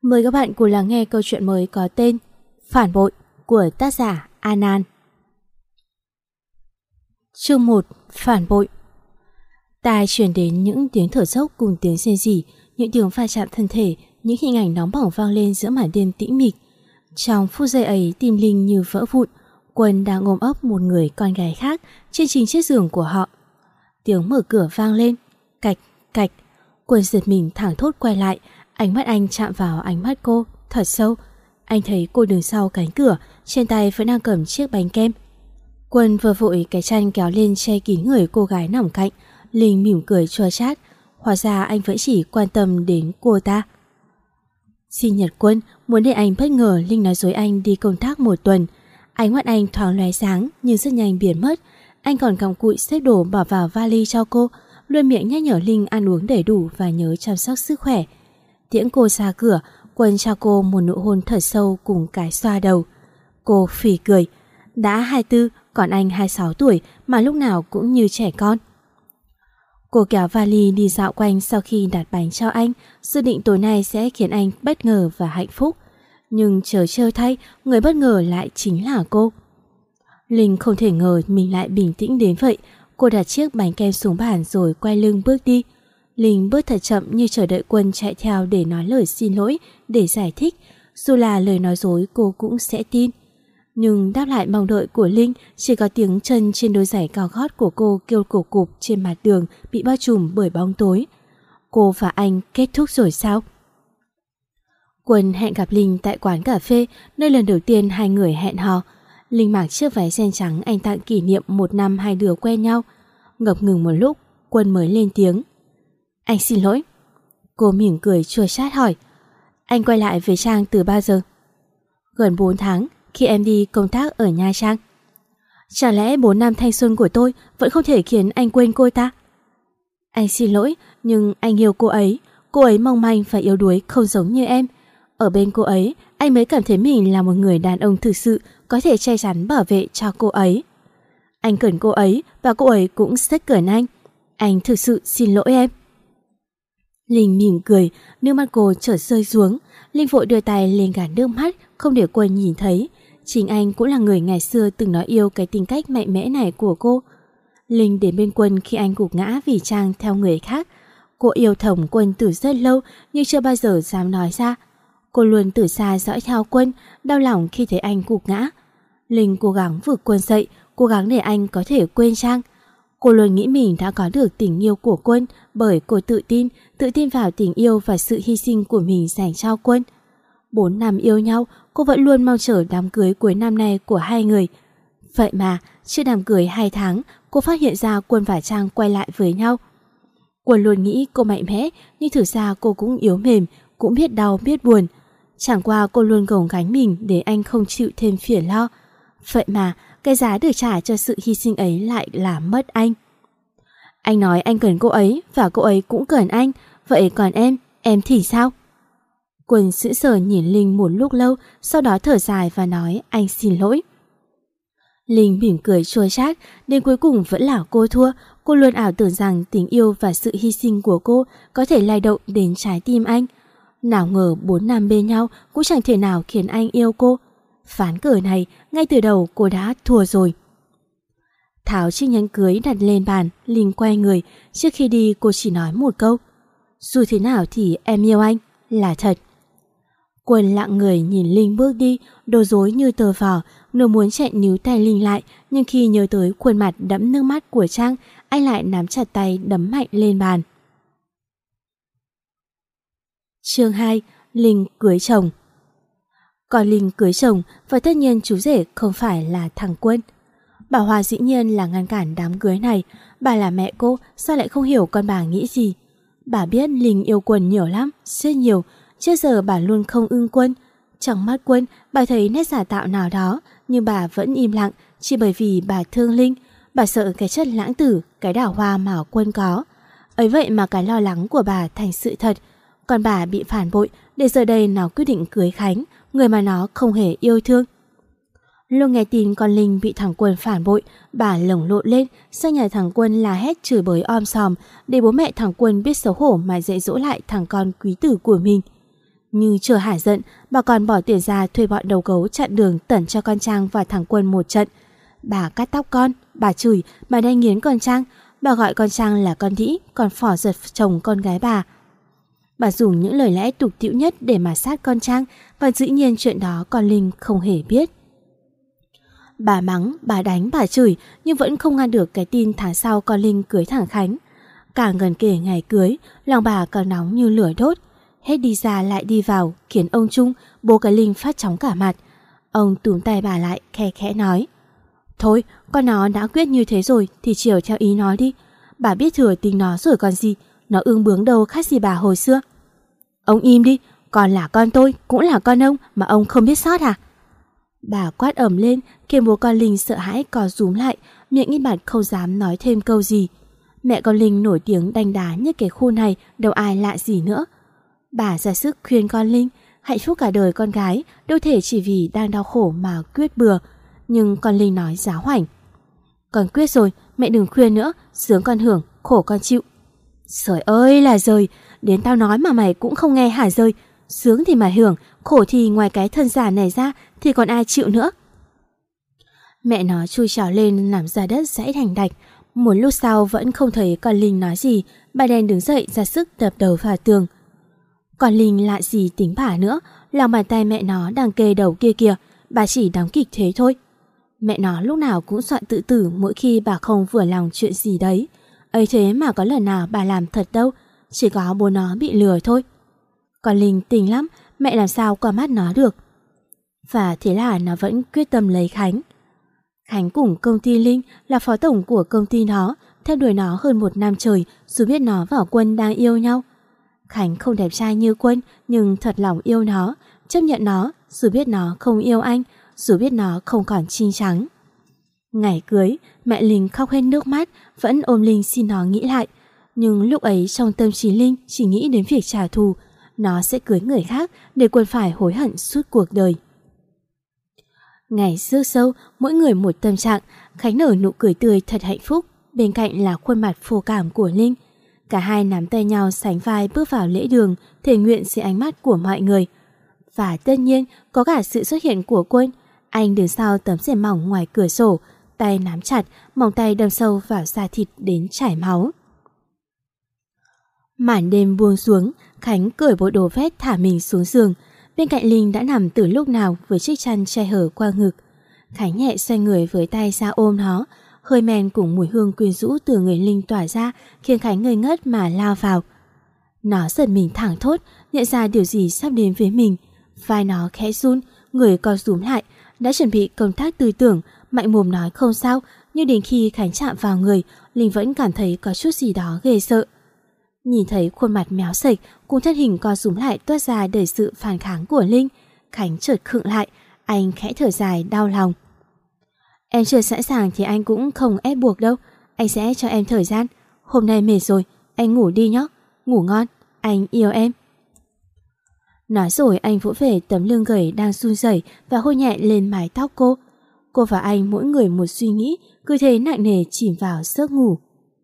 Mời các bạn cùng lắng nghe câu chuyện mới có tên Phản bội của tác giả Anan. Chương 1. Phản bội. Tai truyền đến những tiếng thở dốc cùng tiếng rên rỉ, những tiếng va chạm thân thể, những hình ảnh nóng bỏng vang lên giữa màn đêm tĩnh mịch. Trong phút giây ấy, tim Linh như vỡ vụn. Quân đang ôm ấp một người con gái khác trên chính chiếc giường của họ. Tiếng mở cửa vang lên, cạch cạch. Quân giật mình thảng thốt quay lại. Ánh mắt anh chạm vào ánh mắt cô thật sâu. Anh thấy cô đứng sau cánh cửa, trên tay vẫn đang cầm chiếc bánh kem. Quân vừa vội cái chăn kéo lên che kín người cô gái nằm cạnh. Linh mỉm cười chua chát. Hóa ra anh vẫn chỉ quan tâm đến cô ta. Sinh nhật Quân, muốn để anh bất ngờ, Linh nói dối anh đi công tác 1 tuần. Ánh mắt anh thoáng lóe sáng nhưng rất nhanh biến mất. Anh còn cặm cụi xếp đồ bỏ vào vali cho cô, luôn miệng nhắc nhở Linh ăn uống đầy đủ và nhớ chăm sóc sức khỏe. Tiễn cô ra cửa, Quân cho cô một nụ hôn thật sâu cùng cái xoa đầu. Cô phì cười. Đã 24, còn anh 26 tuổi mà lúc nào cũng như trẻ con. Cô kéo vali đi dạo quanh sau khi đặt bánh cho anh, dự định tối nay sẽ khiến anh bất ngờ và hạnh phúc. Nhưng trớ trêu thay, người bất ngờ lại chính là cô. Linh không thể ngờ mình lại bình tĩnh đến vậy. Cô đặt chiếc bánh kem xuống bàn rồi quay lưng bước đi. Linh bước thật chậm như chờ đợi Quân chạy theo để nói lời xin lỗi, để giải thích. Dù là lời nói dối cô cũng sẽ tin. Nhưng đáp lại mong đợi của Linh chỉ có tiếng chân trên đôi giày cao gót của cô kêu cục cục trên mặt đường bị bao trùm bởi bóng tối. Cô và anh kết thúc rồi sao? Quân hẹn gặp Linh tại quán cà phê, nơi lần đầu tiên hai người hẹn hò. Linh mặc chiếc váy ren trắng anh tặng kỷ niệm 1 năm hai đứa quen nhau. Ngập ngừng một lúc, Quân mới lên tiếng. Anh xin lỗi. Cô mỉm cười chua chát hỏi. Anh quay lại với Trang từ bao giờ? Gần 4 tháng, khi em đi công tác ở Nha Trang. Chẳng lẽ 4 năm thanh xuân của tôi vẫn không thể khiến anh quên cô ta? Anh xin lỗi, nhưng anh yêu cô ấy. Cô ấy mong manh và yếu đuối không giống như em. Ở bên cô ấy, anh mới cảm thấy mình là một người đàn ông thực sự có thể che chắn bảo vệ cho cô ấy. Anh cần cô ấy và cô ấy cũng rất cần anh. Anh thực sự xin lỗi em. Linh mỉm cười, nước mắt cô chợt rơi xuống. Linh vội đưa tay lên gạt nước mắt, không để Quân nhìn thấy. Chính anh cũng là người ngày xưa từng nói yêu cái tính cách mạnh mẽ này của cô. Linh đến bên Quân khi anh gục ngã vì Trang theo người khác. Cô yêu thầm Quân từ rất lâu nhưng chưa bao giờ dám nói ra. Cô luôn từ xa dõi theo Quân, đau lòng khi thấy anh gục ngã. Linh cố gắng vực Quân dậy, cố gắng để anh có thể quên Trang. Cô luôn nghĩ mình đã có được tình yêu của Quân bởi cô tự tin vào tình yêu và sự hy sinh của mình dành cho Quân. 4 năm yêu nhau, cô vẫn luôn mong chờ đám cưới cuối năm nay của hai người. Vậy mà, trước đám cưới 2 tháng, cô phát hiện ra Quân và Trang quay lại với nhau. Quân luôn nghĩ cô mạnh mẽ, nhưng thực ra cô cũng yếu mềm, cũng biết đau biết buồn. Chẳng qua cô luôn gồng gánh mình để anh không chịu thêm phiền lo. Vậy mà, cái giá được trả cho sự hy sinh ấy lại là mất anh. Anh nói anh cần cô ấy và cô ấy cũng cần anh. Vậy còn em thì sao? Quân sững sờ nhìn Linh một lúc lâu, sau đó thở dài và nói anh xin lỗi. Linh mỉm cười chua chát, đến cuối cùng vẫn là cô thua. Cô luôn ảo tưởng rằng tình yêu và sự hy sinh của cô có thể lay động đến trái tim anh. Nào ngờ 4 năm bên nhau cũng chẳng thể nào khiến anh yêu cô. Ván cờ này, ngay từ đầu cô đã thua rồi. Tháo chiếc nhẫn cưới đặt lên bàn, Linh quay người. Trước khi đi cô chỉ nói một câu. Dù thế nào thì em yêu anh, là thật. Quân lặng người nhìn Linh bước đi, đồ rối như tờ vỏ. Nó muốn chạy níu tay Linh lại, nhưng khi nhớ tới khuôn mặt đẫm nước mắt của Trang, anh lại nắm chặt tay đấm mạnh lên bàn. Chương 2. Linh cưới chồng. Còn Linh cưới chồng và tất nhiên chú rể không phải là thằng Quân. Bà Hoa dĩ nhiên là ngăn cản đám cưới này. Bà là mẹ cô, sao lại không hiểu con bà nghĩ gì? Bà biết Linh yêu Quân nhiều lắm, rất nhiều. Trước giờ bà luôn không ưng Quân. Trong mắt Quân, bà thấy nét giả tạo nào đó, nhưng bà vẫn im lặng chỉ bởi vì bà thương Linh. Bà sợ cái chất lãng tử, cái đào hoa mà Quân có. Ấy vậy mà cái lo lắng của bà thành sự thật. Còn bà bị phản bội, để giờ đây nó quyết định cưới Khánh, người mà nó không hề yêu thương. Lúc nghe tin con Linh bị thằng Quân phản bội, bà lồng lộn lên, sang nhà thằng Quân la hét chửi bới om sòm, để bố mẹ thằng Quân biết xấu hổ mà dạy dỗ lại thằng con quý tử của mình. Như chưa hả giận, bà còn bỏ tiền ra thuê bọn đầu gấu chặn đường tẩn cho con Trang và thằng Quân một trận. Bà cắt tóc con, bà chửi, bà đánh nghiến con Trang, bà gọi con Trang là con đĩ, còn phỏ giật chồng con gái bà. Bà dùng những lời lẽ tục tĩu nhất để mà sát con Trang, và dĩ nhiên chuyện đó con Linh không hề biết. Bà mắng, bà đánh, bà chửi, nhưng vẫn không ngăn được cái tin tháng sau con Linh cưới thằng Khánh. Càng gần kề ngày cưới, lòng bà càng nóng như lửa đốt. Hết đi ra lại đi vào, khiến ông Trung, bố cái Linh phát chóng cả mặt. Ông túm tay bà lại, khe khẽ nói: Thôi, con nó đã quyết như thế rồi thì chiều theo ý nó đi. Bà biết thừa tính nó rồi còn gì, nó ương bướng đâu khác gì bà hồi xưa. Ông im đi, con là con tôi, cũng là con ông mà ông không biết sót à? Bà quát ầm lên, khiến bố con Linh sợ hãi co rúm lại, miệng im bặt không dám nói thêm câu gì. Mẹ con Linh nổi tiếng đanh đá như cái khu này, đâu ai lạ gì nữa. Bà ra sức khuyên con Linh, hạnh phúc cả đời con gái đâu thể chỉ vì đang đau khổ mà quyết bừa. Nhưng con Linh nói giáo hoảnh: Con quyết rồi, mẹ đừng khuyên nữa, sướng con hưởng, khổ con chịu. Trời ơi là trời, đến tao nói mà mày cũng không nghe hả rơi. Sướng thì mày hưởng, khổ thì ngoài cái thân giả này ra thì còn ai chịu nữa. Mẹ nó chui trèo lên nằm ra đất dãy thành đạch. Một lúc sau vẫn không thấy con Linh nói gì, bà đen đứng dậy ra sức đập đầu vào tường. Con Linh lạ gì tính bà nữa, lòng bàn tay mẹ nó đang kê đầu kia kìa, bà chỉ đóng kịch thế thôi. Mẹ nó lúc nào cũng soạn tự tử mỗi khi bà không vừa lòng chuyện gì đấy. Ấy thế mà có lần nào bà làm thật đâu, chỉ có bố nó bị lừa thôi. Con Linh tình lắm, mẹ làm sao qua mắt nó được. Và thế là nó vẫn quyết tâm lấy Khánh. Khánh cùng công ty Linh là phó tổng của công ty nó, theo đuổi nó hơn 1 năm trời, dù biết nó và Quân đang yêu nhau. Khánh không đẹp trai như Quân, nhưng thật lòng yêu nó, chấp nhận nó, dù biết nó không yêu anh, dù biết nó không còn chinh trắng. Ngày cưới, mẹ Linh khóc hết nước mắt, vẫn ôm Linh xin nó nghĩ lại. Nhưng lúc ấy trong tâm trí Linh chỉ nghĩ đến việc trả thù, nó sẽ cưới người khác để Quân phải hối hận suốt cuộc đời. Ngày rước dâu, mỗi người một tâm trạng. Khánh nở nụ cười tươi thật hạnh phúc, bên cạnh là khuôn mặt phô cảm của Linh. Cả hai nắm tay nhau sánh vai bước vào lễ đường, thể nguyện dưới ánh mắt của mọi người. Và tất nhiên có cả sự xuất hiện của Quân. Anh đứng sau tấm rèm mỏng ngoài cửa sổ, tay nắm chặt, móng tay đâm sâu vào da thịt đến chảy máu. Màn đêm buông xuống, Khánh cởi bộ đồ vest thả mình xuống giường. Bên cạnh Linh đã nằm từ lúc nào với chiếc chăn che hở qua ngực. Khánh nhẹ xoay người với tay ra ôm nó. Hơi men cùng mùi hương quyến rũ từ người Linh tỏa ra khiến Khánh ngây ngất mà lao vào. Nó giật mình thẳng thốt, nhận ra điều gì sắp đến với mình. Vai nó khẽ run, người co rúm lại, đã chuẩn bị công tác tư tưởng, mạnh mồm nói không sao, nhưng đến khi Khánh chạm vào người, Linh vẫn cảm thấy có chút gì đó ghê sợ. Nhìn thấy khuôn mặt méo sệch cùng thân hình co rúm lại toát ra đầy sự phản kháng của Linh, Khánh chợt khựng lại, anh khẽ thở dài đau lòng. Em chưa sẵn sàng thì anh cũng không ép buộc đâu, anh sẽ cho em thời gian. Hôm nay mệt rồi, anh ngủ đi nhé, ngủ ngon, anh yêu em. Nói rồi anh vỗ về tấm lưng gầy đang run rẩy và hôn nhẹ lên mái tóc cô. Cô và anh mỗi người một suy nghĩ, cứ thế nặng nề chìm vào giấc ngủ.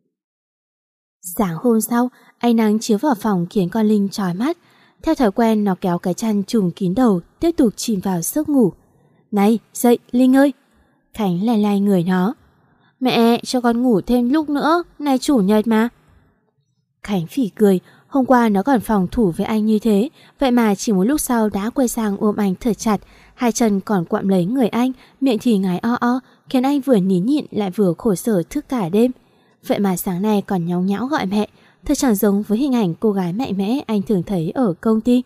Sáng hôm sau, ánh nắng chiếu vào phòng khiến con Linh chói mắt. Theo thói quen, nó kéo cái chăn trùm kín đầu, tiếp tục chìm vào giấc ngủ. Này, dậy Linh ơi! Khánh lay lay người nó. Mẹ, cho con ngủ thêm lúc nữa, nay chủ nhật mà. Khánh phỉ cười, hôm qua nó còn phòng thủ với anh như thế, vậy mà chỉ một lúc sau đã quay sang ôm anh thật chặt, hai chân còn quặm lấy người anh, miệng thì ngái o o, khiến anh vừa nín nhịn lại vừa khổ sở thức cả đêm. Vậy mà sáng nay còn nhõng nhẽo gọi mẹ, thật chẳng giống với hình ảnh cô gái mạnh mẽ anh thường thấy ở công ty.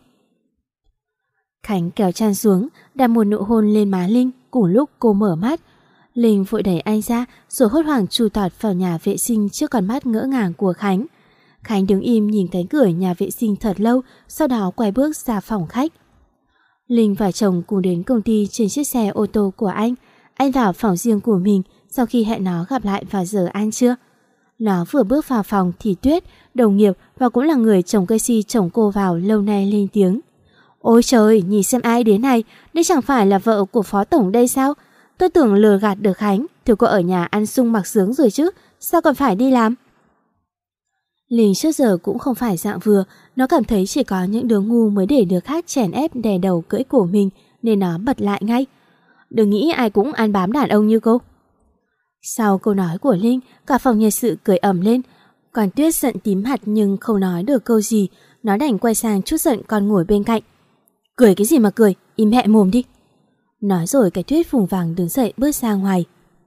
Khánh kéo chăn xuống, đặt một nụ hôn lên má Linh, cùng lúc cô mở mắt. Linh vội đẩy anh ra rồi hốt hoảng chui tọt vào nhà vệ sinh trước con mắt ngỡ ngàng của Khánh. Khánh đứng im nhìn cánh cửa nhà vệ sinh thật lâu, sau đó quay bước ra phòng khách. Linh và chồng cùng đến công ty trên chiếc xe ô tô của anh. Anh vào phòng riêng của mình sau khi hẹn nó gặp lại vào giờ ăn trưa. Nó vừa bước vào phòng thì Tuyết, đồng nghiệp và cũng là người chồng cây si chồng cô vào lâu nay lên tiếng. Ôi trời, nhìn xem ai đến này, đây chẳng phải là vợ của phó tổng đây sao? Tôi tưởng lừa gạt được Khánh, thì cô ở nhà ăn sung mặc sướng rồi chứ, sao còn phải đi làm? Linh trước giờ cũng không phải dạng vừa, nó cảm thấy chỉ có những đứa ngu mới để đứa khác chèn ép đè đầu cưỡi cổ mình, nên nó bật lại ngay. Đừng nghĩ ai cũng ăn bám đàn ông như cô. Sau câu nói của Linh, cả phòng nhân sự cười ầm lên. Còn Tuyết giận tím mặt nhưng không nói được câu gì, nó đành quay sang chút giận con ngồi bên cạnh. Cười cái gì mà cười, im hẹ mồm đi. Nói rồi cái Tuyết vùng vàng đứng dậy bước ra ngoài.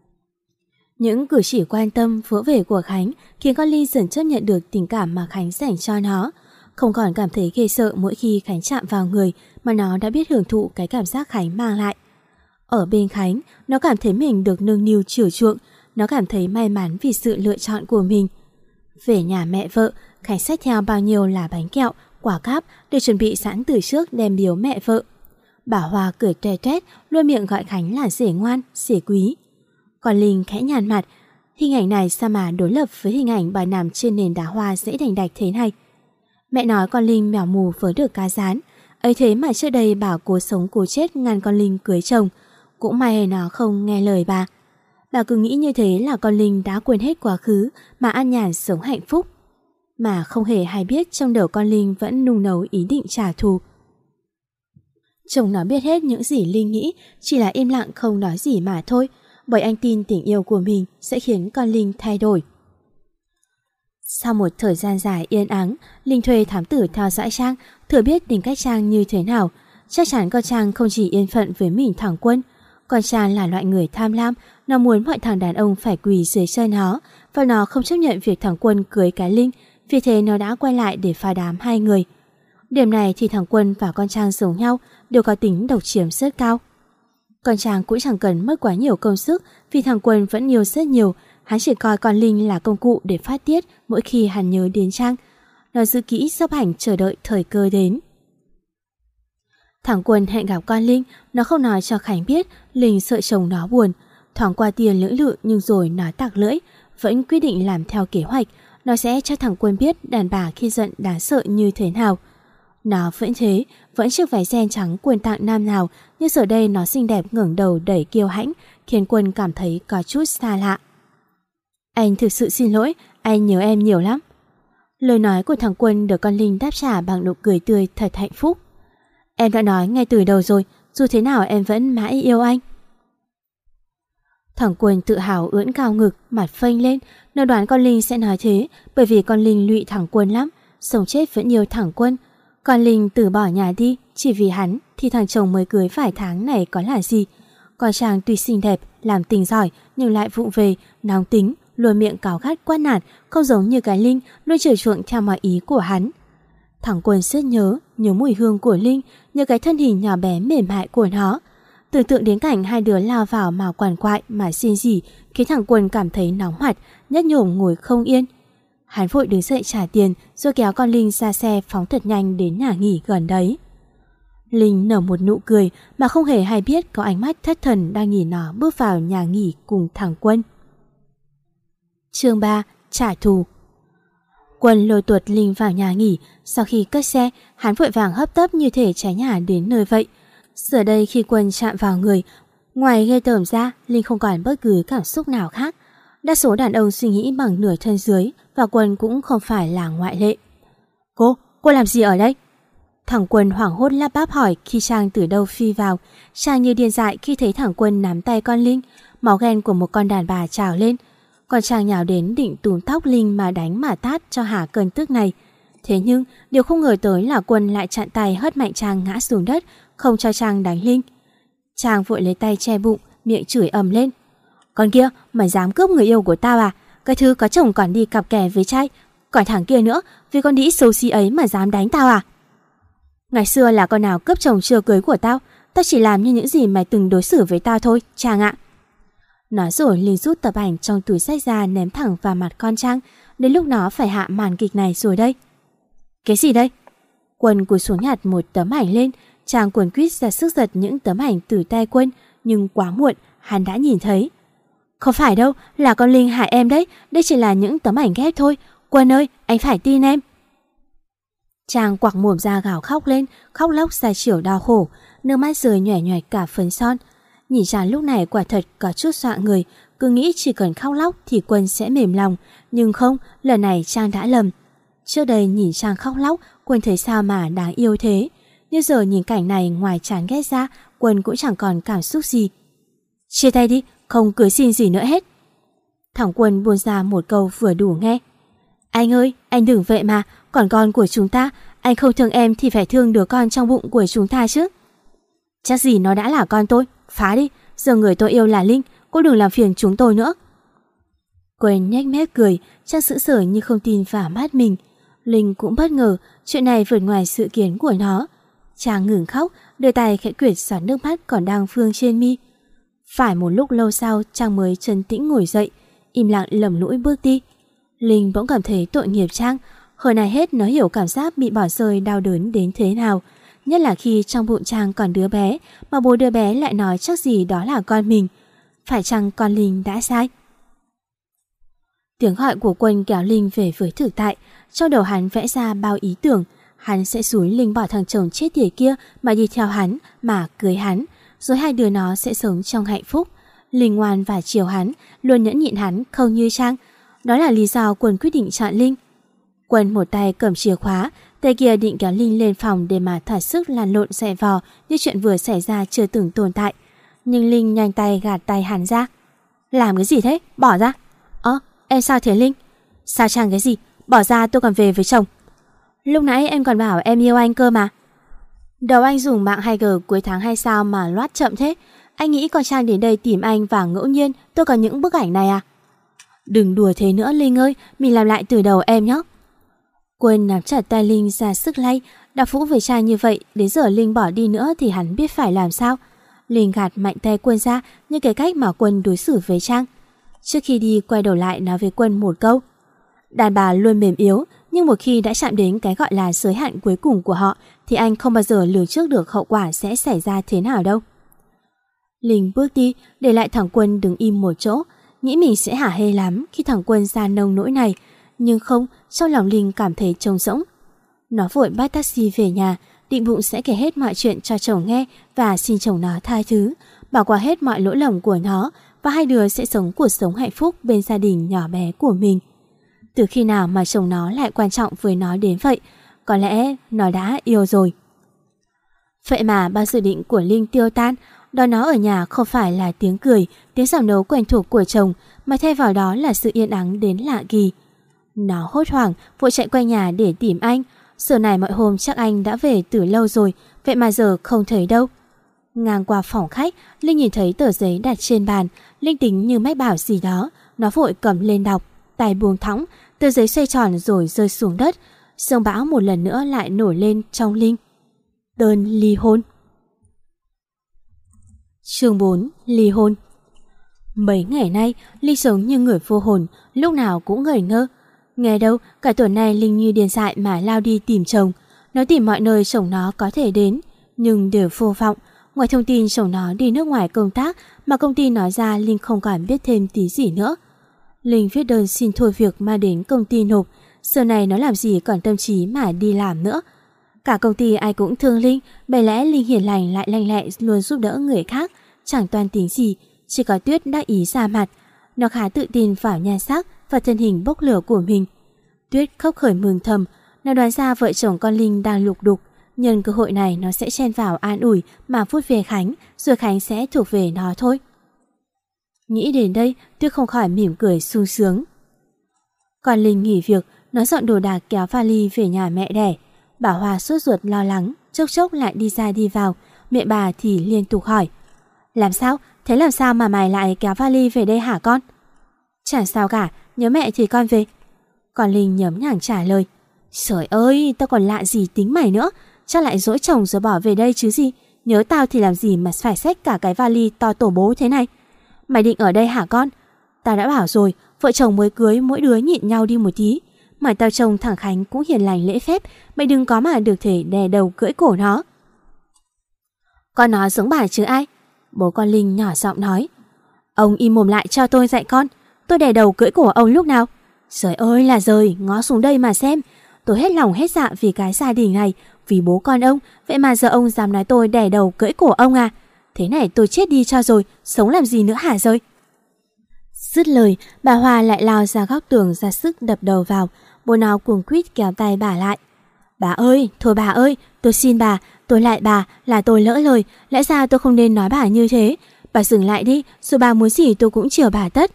Những cử chỉ quan tâm vỗ về của Khánh khiến con Linh dần chấp nhận được tình cảm mà Khánh dành cho nó. Không còn cảm thấy ghê sợ mỗi khi Khánh chạm vào người, mà nó đã biết hưởng thụ cái cảm giác Khánh mang lại. Ở bên Khánh, nó cảm thấy mình được nâng niu chiều chuộng, nó cảm thấy may mắn vì sự lựa chọn của mình. Về nhà mẹ vợ, Khánh xách theo bao nhiêu là bánh kẹo, quả cáp để chuẩn bị sẵn từ trước đem biếu mẹ vợ. Bà Hoa cười toe toét, luôn miệng gọi Khánh là rể ngoan, rể quý. Còn Linh khẽ nhàn mặt, hình ảnh này sao mà đối lập với hình ảnh bà nằm trên nền đá hoa dễ đành đạch thế này. Mẹ nói con Linh mèo mù vớ được cá rán, ấy thế mà trước đây bảo cố sống cố chết ngăn con Linh cưới chồng. Cũng may nó không nghe lời bà. Bà cứ nghĩ như thế là con Linh đã quên hết quá khứ mà an nhàn sống hạnh phúc. Mà không hề hay biết trong đầu con Linh vẫn nung nấu ý định trả thù. Chồng nó biết hết những gì Linh nghĩ, chỉ là im lặng không nói gì mà thôi, bởi anh tin tình yêu của mình sẽ khiến con Linh thay đổi. Sau một thời gian dài yên ắng, Linh thuê thám tử theo dõi Trang, thử biết tính cách Trang như thế nào. Chắc chắn con Trang không chỉ yên phận với mình thằng Quân. Con Trang là loại người tham lam, nó muốn mọi thằng đàn ông phải quỳ dưới chân nó, và nó không chấp nhận việc thằng Quân cưới cái Linh, vì thế nó đã quay lại để phá đám hai người. Điểm này thì thằng Quân và con Trang giống nhau, đều có tính độc chiếm rất cao. Con Trang cũng chẳng cần mất quá nhiều công sức, vì thằng Quân vẫn yêu rất nhiều, hắn chỉ coi con Linh là công cụ để phát tiết mỗi khi hắn nhớ đến Trang. Nó giữ kỹ dốc hành chờ đợi thời cơ đến. Thằng Quân hẹn gặp con Linh, nó không nói cho Khánh biết, Linh sợ chồng nó buồn. Thoáng qua tiền lưỡng lự nhưng rồi nó tặc lưỡi, vẫn quyết định làm theo kế hoạch. Nó sẽ cho thằng Quân biết đàn bà khi giận đáng sợ như thế nào. Nó vẫn thế, vẫn chiếc váy ren trắng Quân tặng năm nào, nhưng giờ đây nó xinh đẹp ngẩng đầu đẩy kiêu hãnh, khiến Quân cảm thấy có chút xa lạ. Anh thực sự xin lỗi, anh nhớ em nhiều lắm. Lời nói của thằng Quân được con Linh đáp trả bằng nụ cười tươi thật hạnh phúc. Em đã nói ngay từ đầu rồi, dù thế nào em vẫn mãi yêu anh. Thằng Quân tự hào ưỡn cao ngực, mặt phênh lên. Nó đoán con Linh sẽ nói thế, bởi vì con Linh lụy thằng Quân lắm, sống chết vẫn yêu thằng Quân. Con Linh từ bỏ nhà đi chỉ vì hắn, thì thằng chồng mới cưới vài tháng này có là gì. Con Trang tuy xinh đẹp, làm tình giỏi, nhưng lại vụng về, nóng tính, luôn miệng cáu gắt quát nạt, không giống như cái Linh luôn chiều chuộng theo mọi ý của hắn. Thằng Quân rất nhớ mùi hương của Linh, nhớ cái thân hình nhỏ bé mềm mại của nó. Tưởng tượng đến cảnh hai đứa lao vào mà quằn quại mà xin gì, khiến thằng Quân cảm thấy nóng mặt, nhếch nhổm ngồi không yên. Hắn vội đứng dậy trả tiền, rồi kéo con Linh ra xe phóng thật nhanh đến nhà nghỉ gần đấy. Linh nở một nụ cười mà không hề hay biết có ánh mắt thất thần đang nhìn nó bước vào nhà nghỉ cùng thằng Quân. Chương 3. Trả thù. Quân lôi tuột Linh vào nhà nghỉ. Sau khi cất xe, hắn vội vàng hấp tấp như thể cháy nhà đến nơi vậy. Giờ đây khi Quân chạm vào người, ngoài ghê tởm ra, Linh không còn bất cứ cảm xúc nào khác. Đa số đàn ông suy nghĩ bằng nửa thân dưới, và Quân cũng không phải là ngoại lệ. Cô làm gì ở đây? Thằng Quân hoảng hốt lắp bắp hỏi khi Trang từ đâu phi vào. Trang như điên dại khi thấy thằng Quân nắm tay con Linh. Máu ghen của một con đàn bà trào lên. Con Trang nhào đến định túm tóc Linh mà đánh mà tát cho hả cơn tức này. Thế nhưng điều không ngờ tới là Quân lại chặn tay hất mạnh Trang ngã xuống đất, không cho Trang đánh Linh. Trang vội lấy tay che bụng, miệng chửi ầm lên. Con kia, mày dám cướp người yêu của tao à? Cái thứ có chồng còn đi cặp kè với trai. Còn thằng kia nữa, vì con đĩ xấu xí ấy mà dám đánh tao à? Ngày xưa là con nào cướp chồng chưa cưới của tao, tao chỉ làm như những gì mày từng đối xử với tao thôi, Trang ạ. Nói rồi Linh rút tập ảnh trong túi xách ra ném thẳng vào mặt con Trang. Đến lúc nó phải hạ màn kịch này rồi đây. Cái gì đây? Quân cúi xuống nhặt một tấm ảnh lên. Trang cuốn quýt ra sức giật những tấm ảnh từ tay Quân, nhưng quá muộn, hắn đã nhìn thấy. Không phải đâu, là con Linh hại em đấy. Đây chỉ là những tấm ảnh ghép thôi. Quân ơi, anh phải tin em. Trang quặc mồm ra gào khóc lên, khóc lóc ra chiều đau khổ, nước mắt rơi nhoẻn nhoẻn cả phấn son. Nhìn Trang lúc này quả thật có chút dọa người, cứ nghĩ chỉ cần khóc lóc thì Quân sẽ mềm lòng, nhưng không, lần này Trang đã lầm. Trước đây nhìn Trang khóc lóc, Quân thấy sao mà đáng yêu thế. Nhưng giờ nhìn cảnh này ngoài chán ghét ra, Quân cũng chẳng còn cảm xúc gì. Chia tay đi, không cưới xin gì nữa hết. Thằng Quân buông ra một câu vừa đủ nghe. Anh ơi, anh đừng vậy mà, còn con của chúng ta, anh không thương em thì phải thương đứa con trong bụng của chúng ta chứ. Chắc gì nó đã là con tôi, phá đi, giờ người tôi yêu là Linh, cô đừng làm phiền chúng tôi nữa. Quân nhếch mép cười, Trang sững sờ như không tin vào mắt mình. Linh cũng bất ngờ, chuyện này vượt ngoài dự kiến của nó. Trang ngừng khóc, đưa tay khẽ quệt giọt nước mắt còn đang vương trên mi. Phải một lúc lâu sau, Trang mới trấn tĩnh ngồi dậy, im lặng lầm lũi bước đi. Linh bỗng cảm thấy tội nghiệp Trang. Hơn ai hết nó hiểu cảm giác bị bỏ rơi đau đớn đến thế nào. Nhất là khi trong bụng Trang còn đứa bé, mà bố đứa bé lại nói chắc gì đó là con mình. Phải chăng con Linh đã sai? Tiếng gọi của Quân kéo Linh về với thực tại. Trong đầu hắn vẽ ra bao ý tưởng. Hắn sẽ xúi Linh bỏ thằng chồng chết tiệt kia mà đi theo hắn, mà cưới hắn. Rồi hai đứa nó sẽ sống trong hạnh phúc. Linh ngoan và chiều hắn, luôn nhẫn nhịn hắn không như Trang. Đó là lý do Quân quyết định chọn Linh. Quân một tay cầm chìa khóa, tay kia định kéo Linh lên phòng để mà thỏa sức lăn lộn xẹ vò như chuyện vừa xảy ra chưa từng tồn tại. Nhưng Linh nhanh tay gạt tay hắn ra. Làm cái gì thế? Bỏ ra. Em sao thế Linh? Sao Trang cái gì? Bỏ ra, tôi còn về với chồng. Lúc nãy em còn bảo em yêu anh cơ mà. Đầu anh dùng mạng 2G cuối tháng hay sao mà loát chậm thế? Anh nghĩ con Trang đến đây tìm anh và ngẫu nhiên tôi có những bức ảnh này à? Đừng đùa thế nữa Linh ơi, mình làm lại từ đầu em nhé. Quân nắm chặt tay Linh ra sức lay. Đã phũ với Trang như vậy, đến giờ Linh bỏ đi nữa thì hắn biết phải làm sao. Linh gạt mạnh tay Quân ra như cái cách mà Quân đối xử với Trang. Trước khi đi quay đầu lại nói với Quân một câu. Đàn bà luôn mềm yếu, nhưng một khi đã chạm đến cái gọi là giới hạn cuối cùng của họ thì anh không bao giờ lường trước được hậu quả sẽ xảy ra thế nào đâu. Linh bước đi, để lại thằng Quân đứng im một chỗ, nghĩ mình sẽ hả hê lắm khi thằng Quân ra nông nỗi này. Nhưng không, trong lòng Linh cảm thấy trống rỗng. Nó vội bắt taxi về nhà, định bụng sẽ kể hết mọi chuyện cho chồng nghe và xin chồng nó tha thứ, bỏ qua hết mọi lỗi lầm của nó và hai đứa sẽ sống cuộc sống hạnh phúc bên gia đình nhỏ bé của mình. Từ khi nào mà chồng nó lại quan trọng với nó đến vậy? Có lẽ nó đã yêu rồi. Vậy mà bao dự định của Linh tiêu tan. Đón nó ở nhà không phải là tiếng cười, tiếng xào nấu quen thuộc của chồng, mà thay vào đó là sự yên ắng đến lạ kỳ. Nó hốt hoảng vội chạy quanh nhà để tìm anh. Giờ này mọi hôm chắc anh đã về từ lâu rồi, vậy mà giờ không thấy đâu. Ngang qua phòng khách, Linh nhìn thấy tờ giấy đặt trên bàn. Linh tính như mách bảo gì đó, nó vội cầm lên đọc, tay buông thõng, tờ giấy xoay tròn rồi rơi xuống đất. Sương bão một lần nữa lại nổi lên trong Linh. Đơn ly hôn. Chương 4. Ly hôn. Mấy ngày nay, Linh sống như người vô hồn, lúc nào cũng ngẩn ngơ. Nghe đâu, cả tuần này Linh như điên dại mà lao đi tìm chồng. Nó tìm mọi nơi chồng nó có thể đến, nhưng đều vô vọng. Ngoài thông tin chồng nó đi nước ngoài công tác mà công ty nói ra, Linh không còn biết thêm tí gì nữa. Linh viết đơn xin thôi việc mà đến công ty nộp. Giờ này nó làm gì còn tâm trí mà đi làm nữa. Cả công ty ai cũng thương Linh, bởi lẽ Linh hiền lành lại lanh lẹ, luôn giúp đỡ người khác, chẳng toan tính gì. Chỉ có Tuyết đắc ý ra mặt. Nó khá tự tin vào nhan sắc và thân hình bốc lửa của mình. Tuyết khóc khởi mừng thầm. Nó đoán ra vợ chồng con Linh đang lục đục. Nhân cơ hội này nó sẽ chen vào an ủi mà vuốt về Khánh, rồi Khánh sẽ thuộc về nó thôi. Nghĩ đến đây, Tuyết không khỏi mỉm cười sung sướng. Còn Linh nghỉ việc, nó dọn đồ đạc kéo vali về nhà mẹ đẻ. Bà Hoa sốt ruột lo lắng, chốc chốc lại đi ra đi vào. Mẹ bà thì liên tục hỏi. Làm sao? Thế làm sao mà mày lại kéo vali về đây hả con? Chẳng sao cả, nhớ mẹ thì con về. Còn Linh nhấm nhảng trả lời. Trời ơi, tao còn lạ gì tính mày nữa. Chắc lại dỗi chồng rồi bỏ về đây chứ gì. Nhớ tao thì làm gì mà phải xách cả cái vali to tổ bố thế này. Mày định ở đây hả con? Tao đã bảo rồi, vợ chồng mới cưới mỗi đứa nhịn nhau đi một tí. Mà tao trông thằng Khánh cũng hiền lành lễ phép, mày đừng có mà được thể đè đầu cưỡi cổ nó. Con nó giống bà chứ ai? Bố con Linh nhỏ giọng nói. Ông im mồm lại cho tôi dạy con. Tôi đè đầu cưỡi cổ ông lúc nào? Trời ơi là trời, ngó xuống đây mà xem. Tôi hết lòng hết dạ vì cái gia đình này, vì bố con ông. Vậy mà giờ ông dám nói tôi đè đầu cưỡi cổ ông à? Thế này tôi chết đi cho rồi, sống làm gì nữa hả rơi? Dứt lời, bà Hoa lại lao ra góc tường ra sức đập đầu vào. Bố nó cuống quýt kéo tay bà lại. Bà ơi, thôi bà ơi, tôi xin bà, tôi lại bà, là tôi lỡ lời, lẽ ra tôi không nên nói bà như thế. Bà dừng lại đi, rồi bà muốn gì tôi cũng chiều bà tất.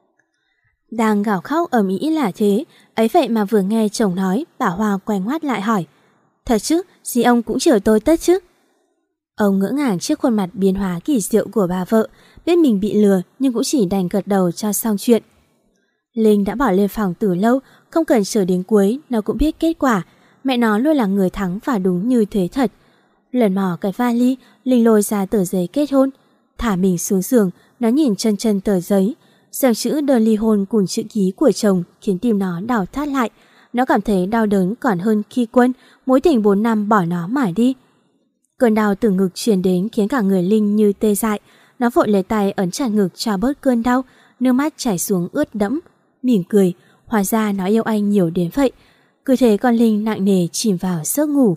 Đang gào khóc ầm ĩ là thế, ấy vậy mà vừa nghe chồng nói, bà Hoa quay ngoắt lại hỏi. Thật chứ, gì ông cũng chiều tôi tất chứ? Ông ngỡ ngàng trước khuôn mặt biến hóa kỳ diệu của bà vợ, biết mình bị lừa nhưng cũng chỉ đành gật đầu cho xong chuyện. Linh đã bỏ lên phòng từ lâu, không cần chờ đến cuối, nó cũng biết kết quả. Mẹ nó luôn là người thắng và đúng như thế thật. Lần mò cái vali, Linh lôi ra tờ giấy kết hôn. Thả mình xuống giường, nó nhìn chân chân tờ giấy. Dòng chữ đơn ly hôn cùng chữ ký của chồng khiến tim nó đau thắt lại. Nó cảm thấy đau đớn còn hơn khi Quân, mối tình 4 năm bỏ nó mãi đi. Cơn đau từ ngực truyền đến khiến cả người Linh như tê dại. Nó vội lấy tay ấn chặt ngực cho bớt cơn đau, nước mắt chảy xuống ướt đẫm. Mỉm cười, hóa ra nó yêu anh nhiều đến vậy. Cứ thế con Linh nặng nề chìm vào giấc ngủ.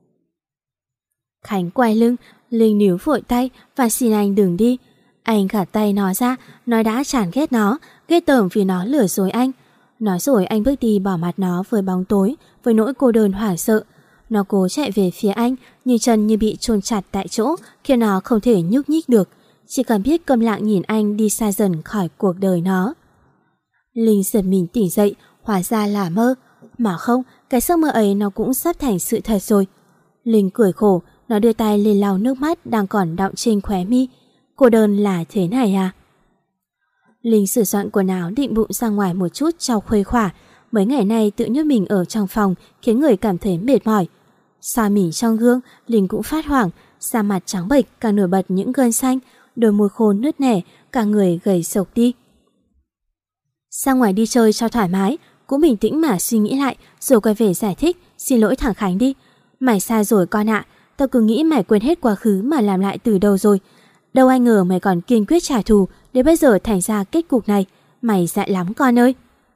Khánh quay lưng, Linh níu vội tay và xin anh đừng đi. Anh gạt tay nó ra, nói đã chán ghét nó, ghê tởm vì nó lừa dối anh. Nói rồi anh bước đi bỏ mặt nó với bóng tối, với nỗi cô đơn hoảng sợ. Nó cố chạy về phía anh, nhưng chân như bị chôn chặt tại chỗ, khiến nó không thể nhúc nhích được. Chỉ cần biết câm lặng nhìn anh đi xa dần khỏi cuộc đời nó. Linh giật mình tỉnh dậy, hóa ra là mơ. Mà không, cái giấc mơ ấy nó cũng sắp thành sự thật rồi. Linh cười khổ, nó đưa tay lên lau nước mắt đang còn đọng trên khóe mi. Cô đơn là thế này à? Linh sửa soạn quần áo định bụng ra ngoài một chút cho khuây khỏa. Mấy ngày nay tự nhốt mình ở trong phòng khiến người cảm thấy mệt mỏi. Soi mình trong gương, Linh cũng phát hoảng, da mặt trắng bệch càng nổi bật những gân xanh, đôi môi khô nứt nẻ, cả người gầy sộc đi. Ra ngoài đi chơi cho thoải mái, cũng bình tĩnh mà suy nghĩ lại, rồi quay về giải thích, xin lỗi thẳng Khánh đi. Mày sai rồi con ạ, tao cứ nghĩ mày quên hết quá khứ mà làm lại từ đầu rồi. Đâu ai ngờ mày còn kiên quyết trả thù, để bây giờ thành ra kết cục này. Mày dại lắm con ơi.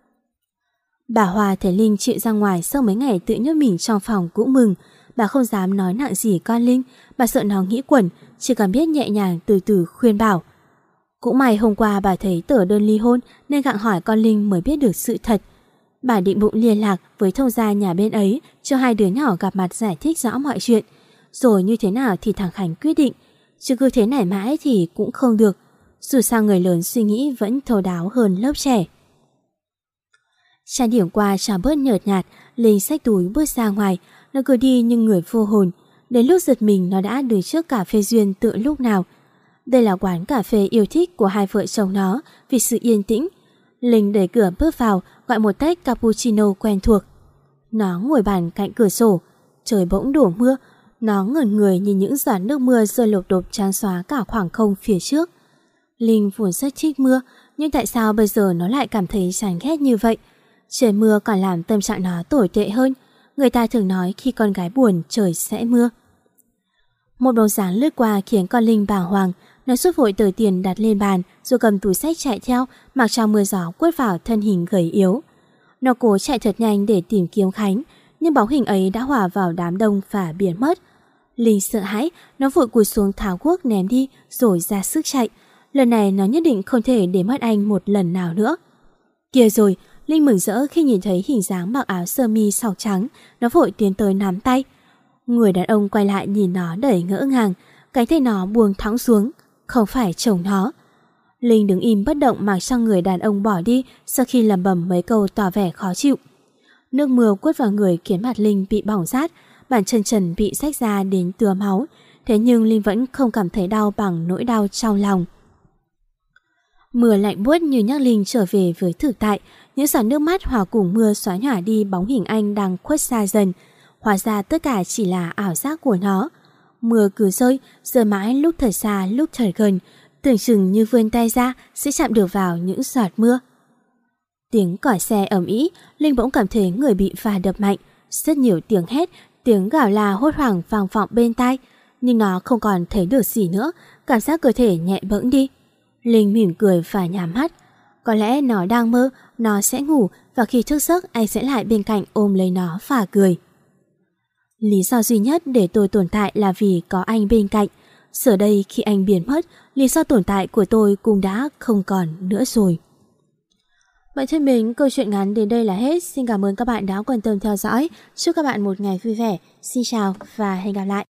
Bà Hoa thấy Linh chịu ra ngoài sau mấy ngày tự nhốt mình trong phòng cũng mừng. Bà không dám nói nặng gì con Linh, bà sợ nó nghĩ quẩn, chỉ cần biết nhẹ nhàng từ từ khuyên bảo. Cũng may hôm qua bà thấy tờ đơn ly hôn nên gặng hỏi con Linh mới biết được sự thật. Bà định bụng liên lạc với thông gia nhà bên ấy cho hai đứa nhỏ gặp mặt giải thích rõ mọi chuyện. Rồi như thế nào thì thằng Khánh quyết định, chứ cứ thế này mãi thì cũng không được. Dù sao người lớn suy nghĩ vẫn thấu đáo hơn lớp trẻ. Trang điểm qua cho bớt nhợt nhạt, Linh xách túi bước ra ngoài. Nó cứ đi như người vô hồn. Đến lúc giật mình nó đã đứng trước cà phê Duyên tự lúc nào. Đây là quán cà phê yêu thích của hai vợ chồng nó vì sự yên tĩnh. Linh đẩy cửa bước vào, gọi một tách cappuccino quen thuộc. Nó ngồi bàn cạnh cửa sổ. Trời bỗng đổ mưa. Nó ngẩn người nhìn những giọt nước mưa rơi lộp đột trắng xóa cả khoảng không phía trước. Linh vốn rất thích mưa, nhưng tại sao bây giờ nó lại cảm thấy chán ghét như vậy? Trời mưa còn làm tâm trạng nó tồi tệ hơn. Người ta thường nói khi con gái buồn trời sẽ mưa. Một bóng dáng lướt qua khiến con Linh bàng hoàng. Nó rút vội tờ tiền đặt lên bàn, rồi cầm túi xách chạy theo, mặc cho mưa gió quất vào thân hình gầy yếu. Nó cố chạy thật nhanh để tìm kiếm Khánh, nhưng bóng hình ấy đã hòa vào đám đông và biến mất. Linh sợ hãi, nó vội cúi xuống tháo guốc ném đi rồi ra sức chạy. Lần này nó nhất định không thể để mất anh một lần nào nữa. Kìa rồi, Linh mừng rỡ khi nhìn thấy hình dáng mặc áo sơ mi sọc trắng. Nó vội tiến tới nắm tay. Người đàn ông quay lại nhìn nó đầy ngỡ ngàng. Cái tay nó buông thõng xuống. Không phải chồng nó. Linh đứng im bất động mặc cho người đàn ông bỏ đi sau khi lẩm bẩm mấy câu tỏ vẻ khó chịu. Nước mưa quất vào người khiến mặt Linh bị bỏng rát, bàn chân trần bị rách ra đến tứa máu. Thế nhưng Linh vẫn không cảm thấy đau bằng nỗi đau trong lòng. Mưa lạnh buốt như nhắc Linh trở về với thực tại. Những giọt nước mắt hòa cùng mưa xóa nhòa đi bóng hình anh đang khuất xa dần. Hóa ra tất cả chỉ là ảo giác của nó. Mưa cứ rơi mãi lúc thật xa lúc thật gần, tưởng chừng như vươn tay ra sẽ chạm được vào những giọt mưa. Tiếng còi xe ầm ĩ, Linh bỗng cảm thấy người bị va đập mạnh. Rất nhiều tiếng hét, tiếng gào la hốt hoảng vang vọng bên tai, nhưng nó không còn thấy được gì nữa, cảm giác cơ thể nhẹ bẫng đi. Linh mỉm cười và nhắm mắt. Có lẽ nó đang mơ, nó sẽ ngủ và khi thức giấc anh sẽ lại bên cạnh ôm lấy nó và cười. Lý do duy nhất để tôi tồn tại là vì có anh bên cạnh. Giờ đây khi anh biến mất, lý do tồn tại của tôi cũng đã không còn nữa rồi. Vậy thôi mình, câu chuyện ngắn đến đây là hết. Xin cảm ơn các bạn đã quan tâm theo dõi. Chúc các bạn một ngày vui vẻ. Xin chào và hẹn gặp lại.